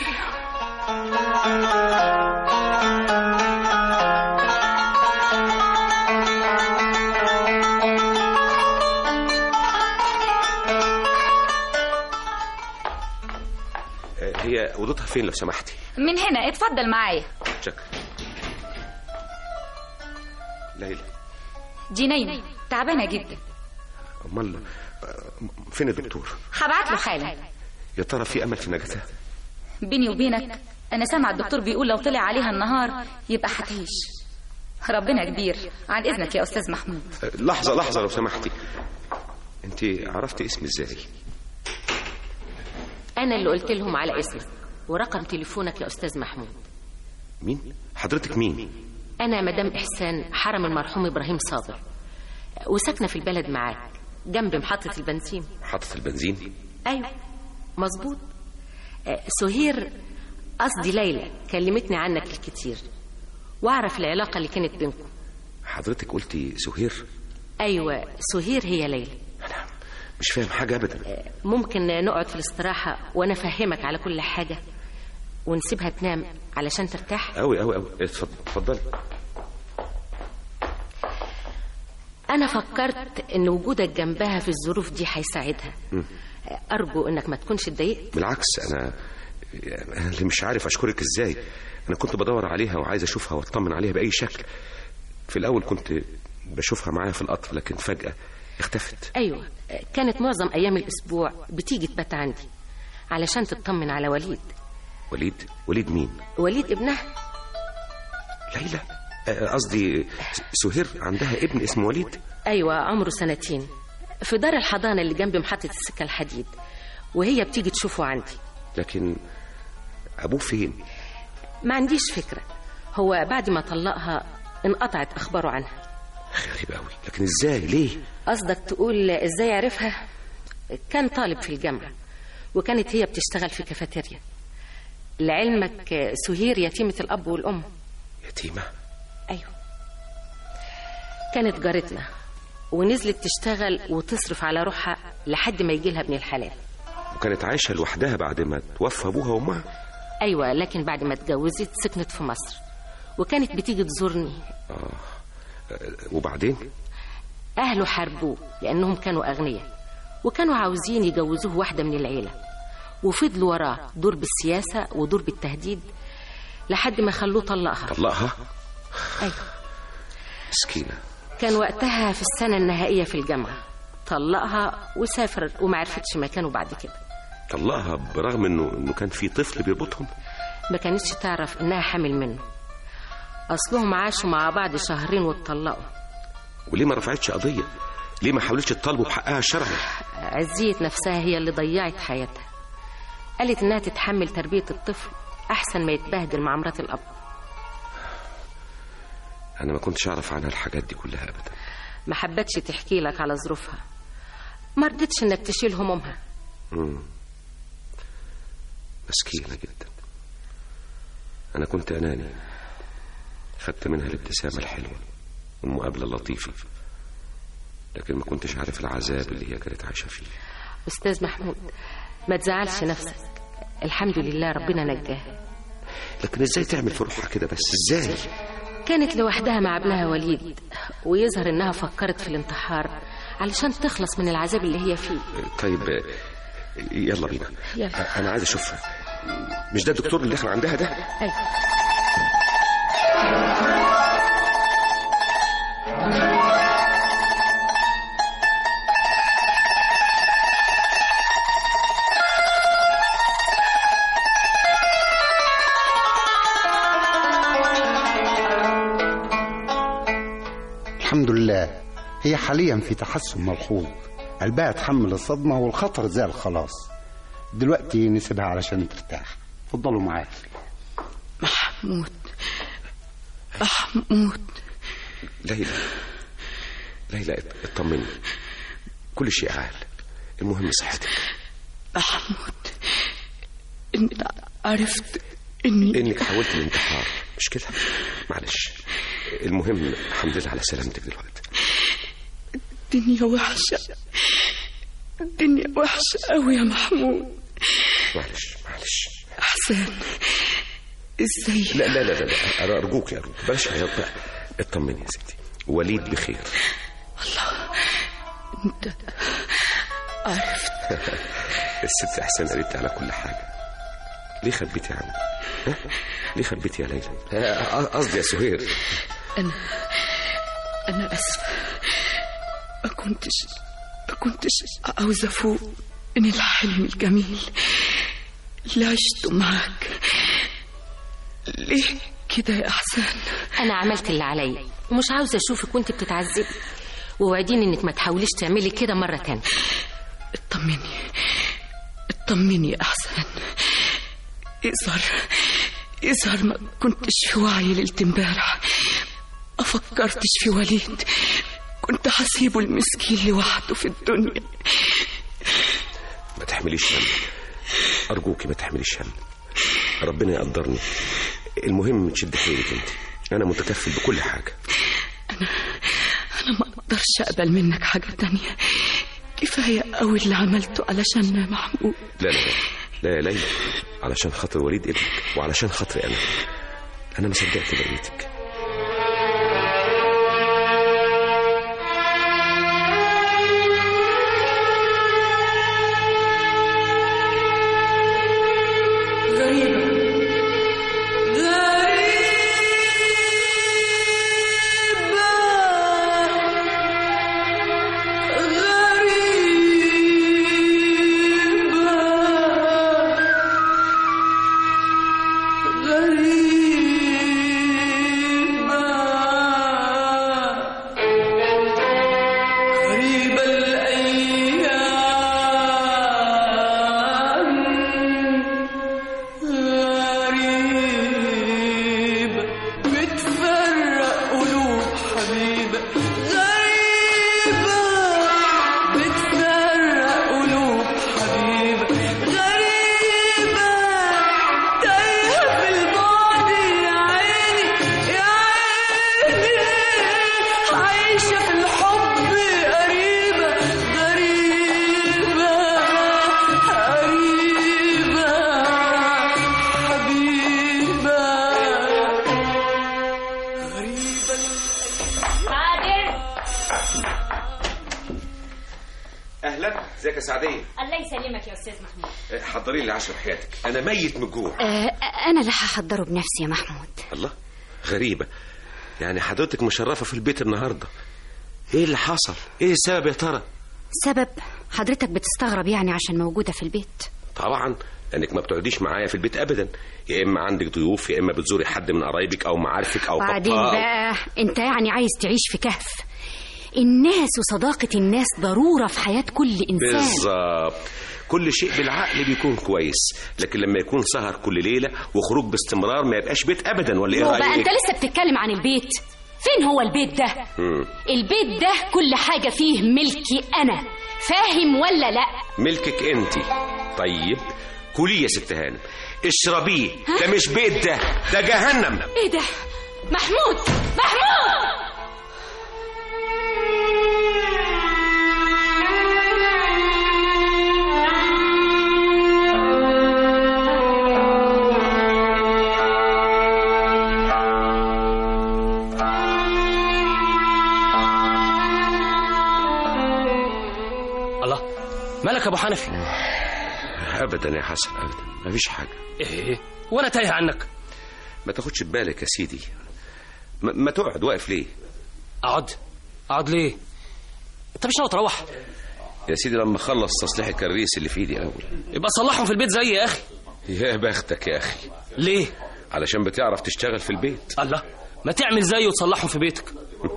هي اوضتها فين لو سمحتي؟ من هنا، اتفضل معايا. شكرا. ليلى دي نايمة تعبانة جدا. امال فين الدكتور؟ هبعت له حالا. يا ترى في امل في نجاتها؟ بيني وبينك انا سامع الدكتور بيقول لو طلع عليها النهار يبقى هتعيش. ربنا كبير. عن اذنك يا استاذ محمود. لحظة لحظة لو سمحتي. انت عرفتي اسمي ازاي؟ أنا اللي قلت لهم على اسمك ورقم تليفونك يا أستاذ محمود. مين؟ حضرتك مين؟ أنا مدام إحسان حرم المرحوم إبراهيم صابر، وساكنة في البلد معاك جنب محطة البنزين. محطة البنزين؟ أيوة مظبوط. سهير قصدي ليلى كلمتني عنك الكتير وأعرف العلاقة اللي كانت بينكم. حضرتك قلتي سهير؟ أيوة سهير هي ليلى. أنا مش فاهم حاجة أبدا. ممكن نقعد في الاستراحة وأنا أفهمك على كل حاجة ونسيبها تنام علشان ترتاح؟ أوي أوي أوي. اتفضلي. أنا فكرت إن وجودك جنبها في الظروف دي هيساعدها. أرجو إنك ما تكونش اتضايقت. بالعكس، أنا أنا اللي مش عارف أشكرك إزاي. أنا كنت بدور عليها وعايز أشوفها وأطمن عليها بأي شكل. في الأول كنت بشوفها معايا في القطر، لكن فجأة اختفت. أيوة، كانت معظم أيام الأسبوع بتيجي تبات عندي علشان تطمن على وليد. وليد؟ وليد مين؟ وليد ابنها ليلى. قصدي سهير عندها ابن اسمه وليد؟ أيوة، عمره سنتين، في دار الحضانة اللي جنب محطة السكة الحديد، وهي بتيجي تشوفه عندي. لكن أبوه فين؟ ما عنديش فكرة. هو بعد ما طلقها انقطعت أخباره عنها. غريب قوي. لكن ازاي؟ ليه؟ قصدك تقول ازاي عرفها؟ كان طالب في الجامعة وكانت هي بتشتغل في كافيتيريا. لعلمك سهير يتيمة الأب والأم. يتيمة؟ أيوة، كانت جارتنا ونزلت تشتغل وتصرف على روحها لحد ما يجي لها ابن الحلال. وكانت عايشة لوحدها بعد ما توفى أبوها وأمها؟ أيوة، لكن بعد ما اتجوزت سكنت في مصر وكانت بتيجي تزورني. آه. وبعدين؟ أهله حاربوه لأنهم كانوا أغنياء وكانوا عاوزين يجوزوه واحدة من العيلة، وفضلوا وراه دور بالسياسة ودور بالتهديد لحد ما خلوه طلقها. طلقها؟ أيوة. مسكينة. كان وقتها في السنة النهائية في الجامعة. طلقها وسافر وما عرفتش مكانه بعد كده. طلقها برغم انه انه كان في طفل بيربطهم؟ ما كانتش تعرف انها حامل منه. اصلهم عاشوا مع بعض شهرين واتطلقوا. وليه ما رفعتش قضية؟ ليه ما حاولتش تطالبوا بحقها الشرعي؟ عزية نفسها هي اللي ضيعت حياتها. قالت انها تتحمل تربية الطفل احسن ما يتبهدل مع مرات الاب. انا ما كنتش اعرف عنها الحاجات دي كلها ابدا. ما حبتش تحكي لك على ظروفها، ما رضتش انك تشيل همومها. امم مسكينة جدا. انا كنت اناني، خدت منها الابتسامة الحلوة والمقابلة اللطيفة، لكن ما كنتش عارف العذاب اللي هي كانت عايشة فيه. أستاذ محمود، ما تزعلش نفسك، الحمد لله ربنا نجاها. لكن ازاي تعمل في روحها كده بس؟ ازاي؟ كانت لوحدها مع ابنها وليد، ويظهر انها فكرت في الانتحار علشان تخلص من العذاب اللي هي فيه. طيب يلا بينا. يلا. انا عايز اشوفها. مش ده الدكتور اللي دخل عندها ده؟ ايوه. الحمد لله، هي حاليا في تحسن ملحوظ، قلبها اتحمل الصدمة والخطر زال خلاص. دلوقتي نسيبها علشان ترتاح. اتفضلوا معايا. محمود محمود ليلى ليلى اطمني، كل شيء عال، المهم صحتك. محمود انت عرفت اني انك حاولت الانتحار مش كده؟ معلش، المهم الحمد لله على سلامتك دلوقتي. الدنيا وحشة، الدنيا وحشة قوي يا محمود. معلش معلش أحسن ازاي؟ لا لا لا لا أنا أرجوك يا أرجوك بلاش عياط بقى. اطمني يا ستي، وليد بخير. الله، انت عرفت. الست احسان قالت على كل حاجه. ليه خبيتي عني؟ ها؟ ليه خبيتي يا ليلى؟ قصدي يا سهير. انا انا اسفه، ما كنتش ما كنتش عاوزه افوق من الحلم الجميل اللي عشته معاك. ليه كده يا احسان؟ انا عملت اللي عليا ومش عاوزه اشوفك وانت بتتعذبي، ووعديني انك ما تحاوليش تعملي كده مره تانية. اطمني اطمني يا احسان. يظهر يظهر ما كنتش في وعي ليلة امبارح، ما فكرتش في وليد، كنت هسيبه المسكين لوحده في الدنيا. ما تحمليش هم، أرجوكي ما تحمليش هم، ربنا يقدرني. المهم تشد حيلك انت، أنا متكفل بكل حاجة. أنا أنا ما أقدرش أقبل منك حاجة تانية، كفاية قوي اللي عملته علشان يا محمود. لا لا لا يا ليلى، علشان خاطر وليد ابنك وعلشان خاطري أنا، أنا ما صدقت بريتك. ازيك يا سعدية؟ الله يسلمك يا استاذ محمود. حضري لي عشر حياتك، انا ميت من الجوع. آه انا اللي هحضره بنفسي يا محمود. الله، غريبة، يعني حضرتك مشرفة في البيت النهاردة، ايه اللي حصل؟ ايه السبب يا ترى؟ سبب؟ حضرتك بتستغرب يعني عشان موجودة في البيت؟ طبعا، لانك ما بتقعديش معايا في البيت ابدا، يا اما عندك ضيوف يا اما بتزوري حد من قرايبك او معارفك او بعدين بابا بقى أو... انت يعني عايز تعيش في كهف؟ الناس وصداقة الناس ضرورة في حياة كل إنسان. بالظبط، كل شيء بالعقل بيكون كويس، لكن لما يكون سهر كل ليلة وخروج باستمرار ما يبقاش بيت أبدا. ولا إيه رأيك؟ بقى أنت لسه بتتكلم عن البيت؟ فين هو البيت ده؟ مم. البيت ده كل حاجة فيه ملكي أنا، فاهم ولا لأ؟ ملكك أنت؟ طيب كلي يا ست هانم، اشربيه، ده مش بيت، ده ده جهنم. إيه ده؟ محمود محمود يا ابو حنفي؟ ابدا يا حسن ابدا، مفيش حاجه. ايه وانا تايه عنك؟ ما تاخدش ببالك يا سيدي. ما, ما تقعد واقف ليه؟ اقعد اقعد ليه؟ انت مش ناوي تروح؟ يا سيدي لما اخلص تصليح الكريس اللي في ايدي الاول. يبقى صلحهم في البيت زي يا اخي. يا بختك يا اخي. ليه؟ علشان بتعرف تشتغل في البيت. الله، ما تعمل زيه وتصلحهم في بيتك.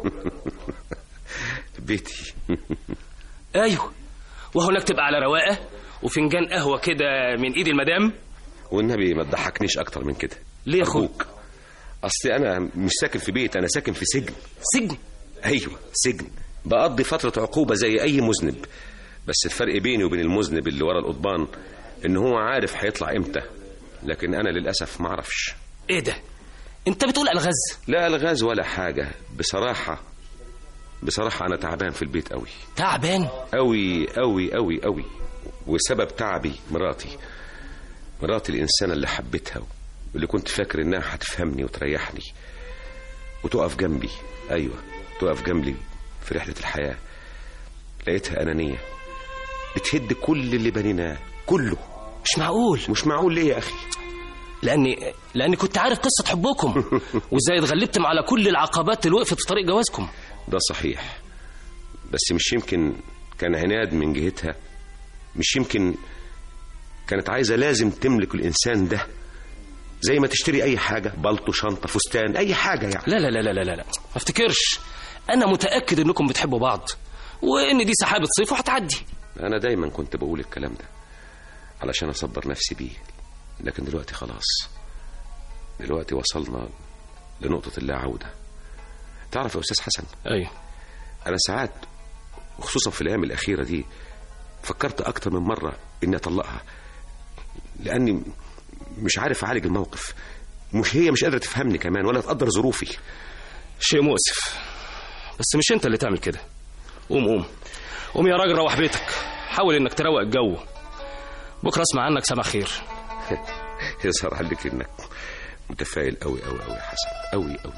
بيتي. ايوه، وهناك تبقى على رواقه وفنجان قهوه كده من ايد المدام. والنبي ما تضحكنيش اكتر من كده. ليه يا اخوك؟ اصل انا مش ساكن في بيت، انا ساكن في سجن. سجن؟ ايوه سجن، بقضي فتره عقوبه زي اي مذنب. بس الفرق بيني وبين المذنب اللي ورا القضبان ان هو عارف هيطلع امتى، لكن انا للاسف ما اعرفش. ايه ده؟ انت بتقول الغاز؟ لا الغاز ولا حاجه، بصراحه بصراحه انا تعبان في البيت قوي. تعبان قوي قوي قوي قوي، وسبب تعبي مراتي. مراتي الانسانه اللي حبيتها واللي كنت فاكر انها هتفهمني وتريحني وتقف جنبي. ايوه تقف جنبي في رحله الحياه. لقيتها انانيه بتهد كل اللي بنيناه كله. مش معقول. مش معقول ليه يا اخي؟ لاني لاني كنت عارف قصه حبكم وازاي اتغلبتم على كل العقبات اللي وقفت في طريق جوازكم. ده صحيح، بس مش يمكن كان عناد من جهتها؟ مش يمكن كانت عايزه لازم تملك الانسان ده زي ما تشتري اي حاجه، بلطو شنطه فستان اي حاجه يعني؟ لا لا لا لا لا لا ما افتكرش. انا متاكد انكم بتحبوا بعض وان دي سحابه صيف وهتعدي. انا دايما كنت بقول الكلام ده علشان اصبر نفسي بيه، لكن دلوقتي خلاص، دلوقتي وصلنا لنقطه اللا عوده. تعرف يا استاذ حسن، ايوه انا ساعات وخصوصا في الايام الاخيره دي فكرت اكتر من مره اني اطلقها، لاني مش عارف اعالج الموقف. مش هي مش قادره تفهمني كمان ولا تقدر ظروفي. شيء مؤسف، بس مش انت اللي تعمل كده. قوم قوم قوم يا راجل، روح بيتك، حاول انك تروق الجو. بكره اسمع عنك سمع خير. يظهر عليك انك متفائل قوي قوي قوي يا حسن، قوي قوي.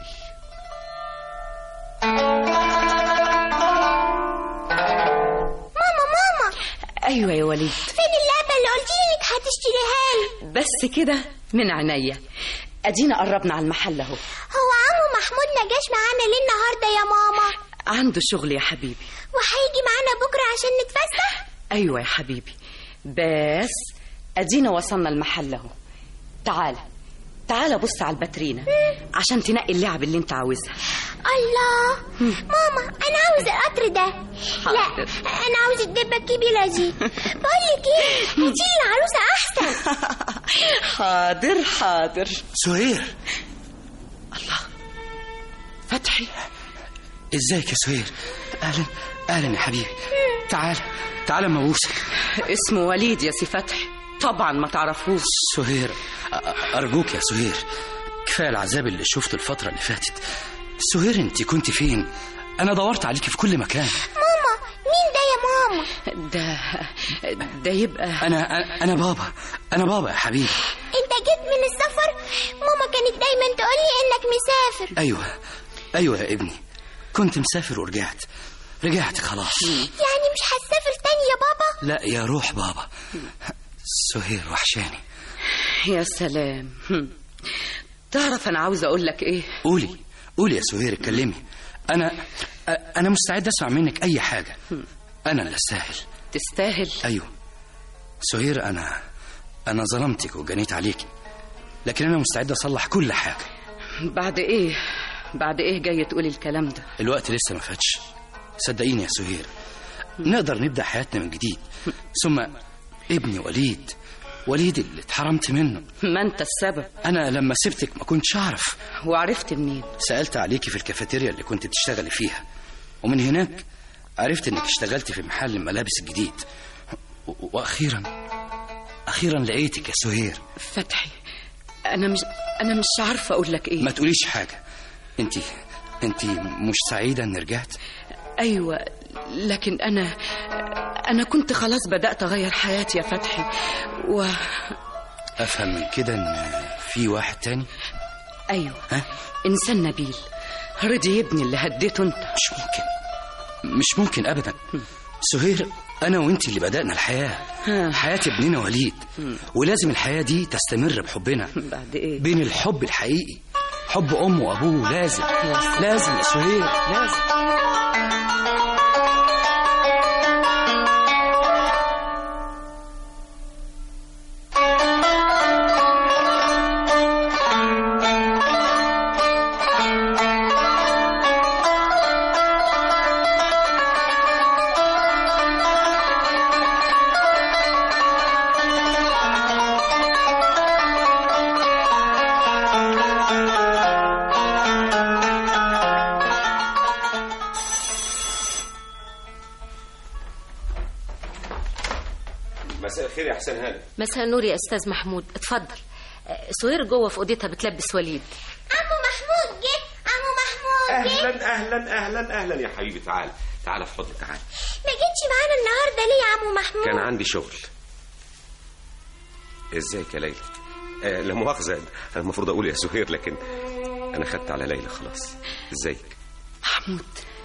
ماما ماما. ايوه يا وليد. فين اللعبه اللي قلت لي انك هتشتريها لي؟ بس كده من عينيا. ادينا قربنا على المحل اهو. هو عمو محمود ما جاش معانا ليه النهارده يا ماما؟ عنده شغل يا حبيبي. وهيجي معانا بكره عشان نتفسح؟ ايوه يا حبيبي، بس ادينا وصلنا المحل اهو. تعالى تعالى بص على الباترينا عشان تنقي اللعب اللي انت عاوزها. الله ماما انا عاوز القطر ده. لا انا عاوز الدبه الكبيره دي. بقول لك ايه، هاتيلي العروسه احسن. حاضر حاضر. سهير. الله، فتحي. ازيك يا سهير؟ اهلا اهلا يا حبيبي. تعال تعال اما ابوسك. اسمه وليد يا سي فتحي، طبعا ما تعرفوش. سهير ارجوك يا سهير، كفايه العذاب اللي شفته الفتره اللي فاتت. سهير انت كنت فين؟ انا دورت عليكي في كل مكان. ماما مين ده يا ماما؟ ده ده يبقى انا انا بابا انا بابا يا حبيبي. انت جيت من السفر؟ ماما كانت دايما تقولي انك مسافر. ايوه ايوه يا ابني، كنت مسافر ورجعت رجعت خلاص. يعني مش هتسافر تاني يا بابا؟ لا يا روح بابا. سهير وحشاني. يا سلام. تعرف انا عاوز اقول لك ايه؟ قولي قولي يا سهير، اتكلمي. انا انا مستعد اسمع منك اي حاجه. انا اللي استاهل. تستاهل؟ ايوه سهير، انا انا ظلمتك وجنيت عليكي، لكن انا مستعد اصلح كل حاجه. بعد ايه بعد ايه جاي تقولي الكلام ده؟ الوقت لسه ما فاتش، صدقيني يا سهير. نقدر نبدا حياتنا من جديد. ثم ابني وليد وليد اللي اتحرمت منه. ما انت السبب. انا لما سبتك ما كنتش اعرف. وعرفت منين؟ سالت عليكي في الكافيتيريا اللي كنت تشتغلي فيها، ومن هناك عرفت انك اشتغلتي في محل الملابس الجديد. واخيرا اخيرا لقيتك يا سهير. فتحي انا مش انا مش عارفه اقول لك ايه. ما تقوليش حاجه. انت انت مش سعيده اني رجعت؟ ايوه، لكن انا انا كنت خلاص بدات اغير حياتي يا فتحي. و افهم من كده ان في واحد تاني؟ ايوه. ها؟ انسان نبيل رضي ابني اللي هديته انت. مش ممكن مش ممكن ابدا. سهير انا وانت اللي بدأنا الحياة، حياة ابننا وليد، ولازم الحياة دي تستمر بحبنا. بعد ايه؟ بين الحب الحقيقي، حب ام وابوه، لازم لازم يا سهير، لازم. مساء الخير يا حسين هانم. مساء النور يا استاذ محمود، اتفضل. سهير جوه في اوضتها بتلبس وليد. عمو محمود جه، عمو محمود جه. اهلا اهلا اهلا اهلا يا حبيبي، تعال تعال في فضلك، تعال. ما جيتش معانا النهارده ليه يا عمو محمود؟ كان عندي شغل. ازيك يا ليلى؟ آه لا مؤاخذة، انا المفروض اقول يا سهير لكن انا خدت على ليلى خلاص. ازيك محمود؟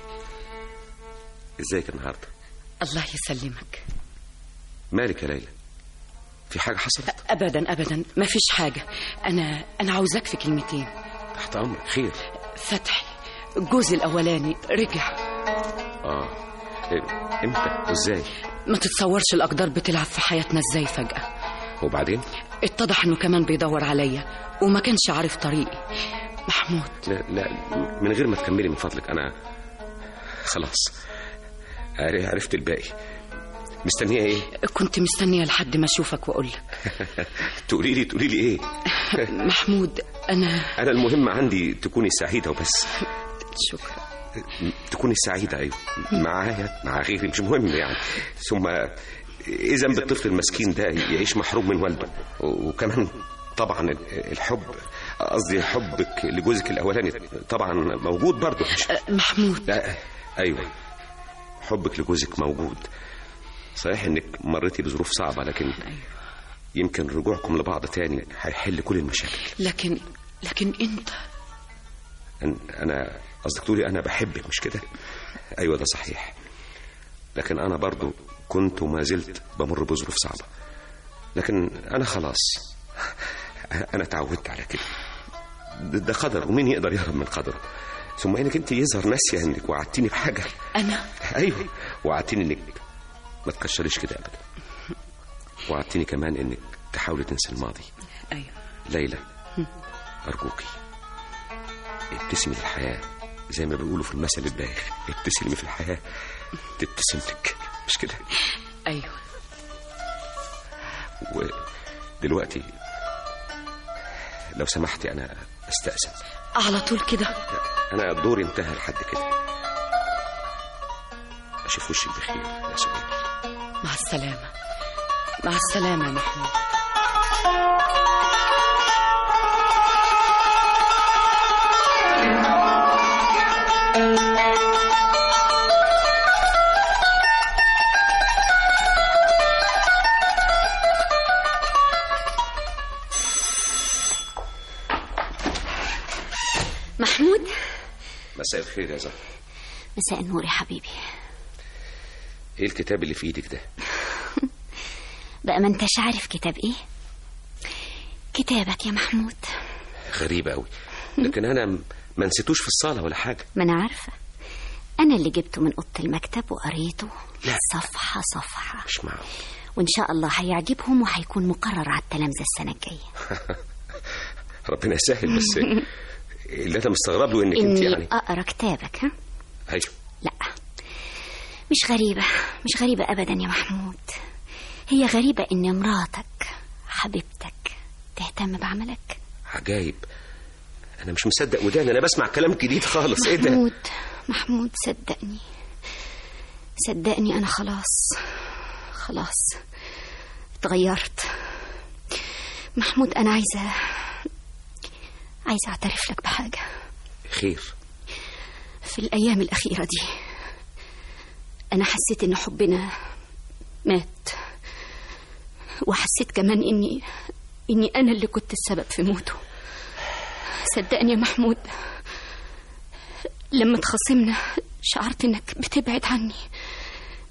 ازيك النهارده؟ الله يسلمك. مالك يا ليلى؟ في حاجة حصلت؟ ابدا ابدا ما فيش حاجة. انا انا عاوزاك في كلمتين. تحت امرك. خير؟ فتحي جوزي الاولاني رجع. اه امتى وازاي؟ ما تتصورش الاقدار بتلعب في حياتنا ازاي فجأة. وبعدين؟ اتضح انه كمان بيدور عليا وما كانش عارف طريقي. محمود لا لا من غير ما تكملي من فضلك، انا خلاص عرفت الباقي. مستنيه ايه؟ كنت مستنيه لحد ما اشوفك واقول لك. تقولي لي تقولي لي ايه؟ محمود انا انا المهم عندي تكوني سعيده وبس. شكرا. تكوني سعيده، ايوه، معايا مع غيري مش مهم يعني. ثم ايه ذنب الطفل المسكين ده يعيش محروم من والده؟ وكمان طبعا الحب، قصدي حبك لجوزك الاولاني طبعا موجود برضه. محمود لا ايوه حبك لجوزك موجود. صحيح انك مريتي بظروف صعبة، لكن يمكن رجوعكم لبعض تاني هيحل كل المشاكل. لكن لكن انت انا قصدك تقولي انا بحبك مش كده؟ ايوه ده صحيح، لكن انا برضو كنت وما زلت بمر بظروف صعبة، لكن انا خلاص انا تعودت على كده. ده قدر ومين يقدر يهرب من قدره. ثم انك انت يظهر ناسيه انك وعدتيني بحاجة. انا ايوه وعدتيني انك ما تكشريش كده ابدا، وعدتني كمان انك تحاولي تنسي الماضي. ايوه ليلى ارجوكي ابتسمي للحياه زي ما بيقولوا في المثل البايخ، ابتسمي في الحياه تبتسم لك، مش كده؟ ايوه. ودلوقتي لو سمحتي انا استأذن. على طول كده؟ انا دوري انتهى لحد كده. اشوف وشك بخير يا سهير. مع السلامة. مع السلامة يا محمود. محمود. مساء الخير يا زهر. مساء النور يا حبيبي. ايه الكتاب اللي في ايدك ده؟ بقى ما انتش عارف كتاب ايه؟ كتابك يا محمود. غريبة قوي، لكن انا ما نسيتوش في الصالة ولا حاجة. ما انا عارفة، انا اللي جبته من اوضة المكتب وقريته. لا. صفحة صفحة. مش معقول. وان شاء الله هيعجبهم وهيكون مقرر على التلامذة السنة الجاية. ربنا يسهل، بس اللي انا مستغرب له انك اني انت يعني اقرا كتابك. ها؟ ايوه. لا مش غريبة، مش غريبة ابدا يا محمود. هي غريبة ان مراتك حبيبتك تهتم بعملك. عجايب، انا مش مصدق وداني، انا بسمع كلام جديد خالص. ايه ده؟ محمود محمود صدقني صدقني انا خلاص خلاص اتغيرت. محمود انا عايزة عايزة اعترف لك بحاجة. خير؟ في الايام الاخيرة دي انا حسيت ان حبنا مات، وحسيت كمان اني اني انا اللي كنت السبب في موته. صدقني يا محمود، لما تخاصمنا شعرت انك بتبعد عني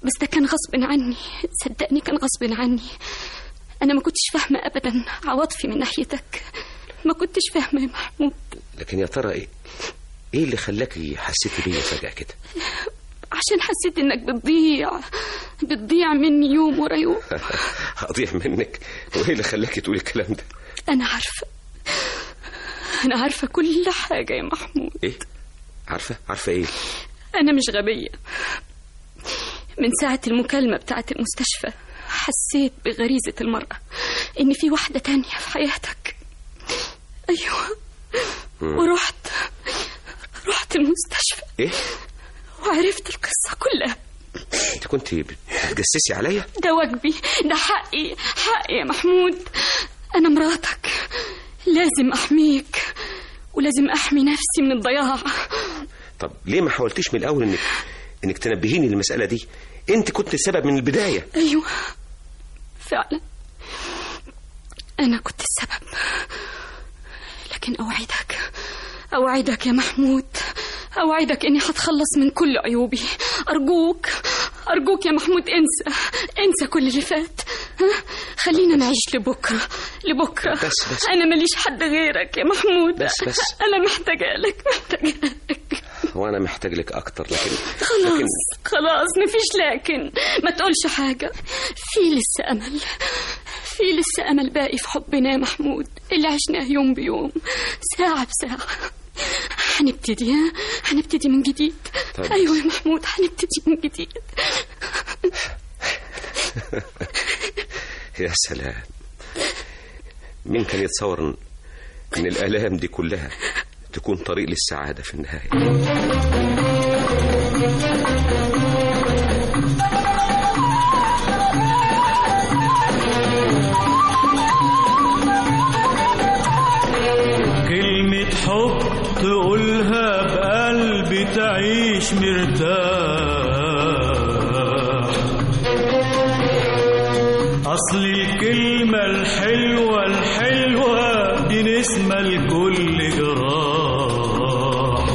بس ده كان غصب عني، صدقني كان غصب عني. أنا ما كنتش فاهمة أبدا عواطفي من ناحيتك، ما كنتش فاهمة يا محمود. لكن يا ترى إيه إيه اللي خلاكي حسيتي بيا فجأة كده؟ عشان حسيت إنك بتضيع بتضيع مني يوم ورا يوم. هضيع منك؟ وإيه اللي خلاكي تقولي الكلام ده؟ أنا عارفة أنا عارفة كل حاجة يا محمود. إيه؟ عارفة؟ عارفة إيه؟ أنا مش غبية. من ساعة المكالمة بتاعة المستشفى حسيت بغريزة المرأة إن في واحدة تانية في حياتك. أيوة. مم. ورحت رحت المستشفى. إيه؟ وعرفت القصة كلها. أنت كنت بتجسسي عليا؟ ده واجبي، ده حقي حقي يا محمود. أنا مراتك، لازم أحميك ولازم أحمي نفسي من الضياع. طب ليه ما حاولتيش من الأول إنك إنك تنبهيني للمسألة دي؟ أنت كنت السبب من البداية. أيوة فعلا أنا كنت السبب، لكن أوعدك أوعدك يا محمود، أوعدك إني هتخلص من كل عيوبي. أرجوك أرجوك يا محمود، انسى انسى كل اللي فات. ها؟ خلينا نعيش لبكرة لبكرة. بس بس أنا ماليش حد غيرك يا محمود. بس بس أنا محتاجة لك محتاجة لك. وأنا محتاج لك أكتر، لكن خلاص لكن... خلاص مفيش لكن. ما تقولش حاجة، في لسه أمل، في لسه أمل باقي في حبنا يا محمود اللي عشناه يوم بيوم، ساعة بساعة. هنبتدي ها هنبتدي من جديد. طيب. أيوة يا محمود هنبتدي من جديد. يا سلام، مين كان يتصور ان الآلام دي كلها تكون طريق للسعادة في النهاية؟ كلمة حب تقولها بقلبي تعيش مرتاح، أصل الكلمة الحلوة الحلوة دي نسمة لكل جراح،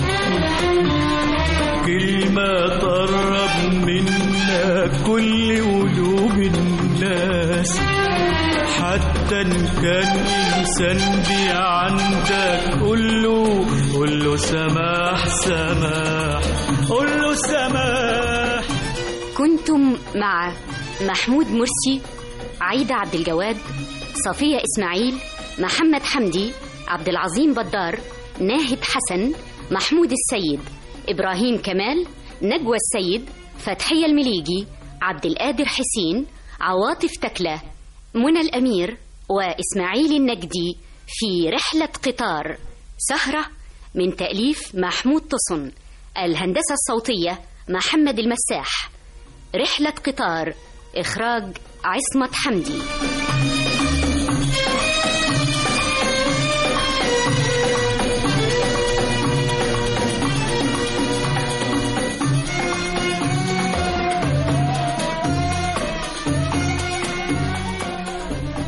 كلمة تقرب منا كل قلوب الناس، حتى إن كان إنسان دي عندك قول له قول له سماح سماح قول له سماح. كنتم مع محمود مرسي، عايدة عبد الجواد، صفية إسماعيل، محمد حمدي، عبد العظيم بدار، ناهد حسن، محمود السيد، إبراهيم كمال، نجوى السيد، فتحية المليجي، عبد القادر حسين، عواطف تكلة، منى الأمير، وإسماعيل النجدي في رحلة قطار. سهرة من تأليف محمود تصن، الهندسة الصوتية محمد المساح. رحلة قطار إخراج عصمت حمدي.